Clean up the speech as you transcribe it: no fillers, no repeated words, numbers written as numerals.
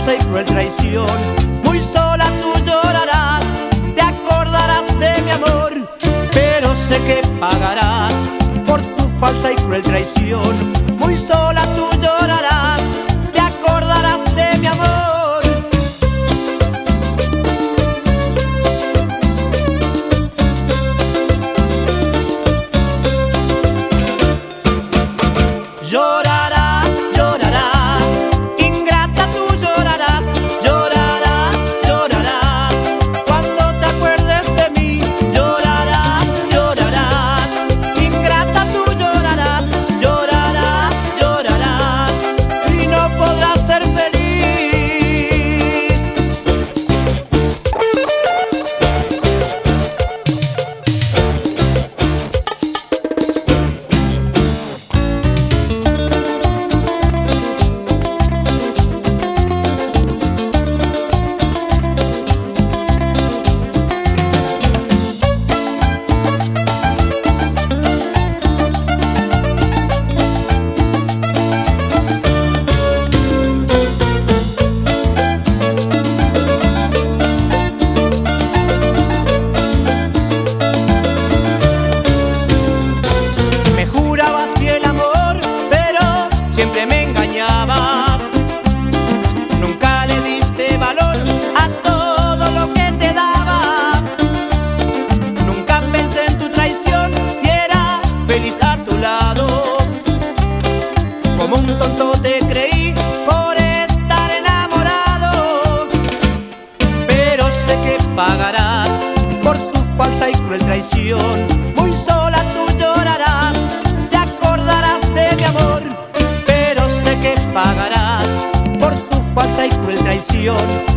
falsa y cruel traición. Muy sola tú llorarás, te acordarás de mi amor, pero sé que pagarás por tu falsa y cruel traición. Muy sola tú llorarás, te acordarás de mi amor. Llorarás, llorarás, ingrata tú llorarás, llorarás, llorarás, cuando te acuerdes de mí. Llorarás, llorarás, ingrata tú llorarás, llorarás, llorarás, y no podrás ser feliz. Siempre me engañabas, nunca le diste valor a todo lo que te daba. Nunca pensé en tu traición y era feliz a tu lado. Como un tonto te creí por estar enamorado, pero sé que pagarás por tu falsa y cruel traición. Muy sola tú llorarás, te acordarás de mi amor, pagarás por tu falsa y cruel traición.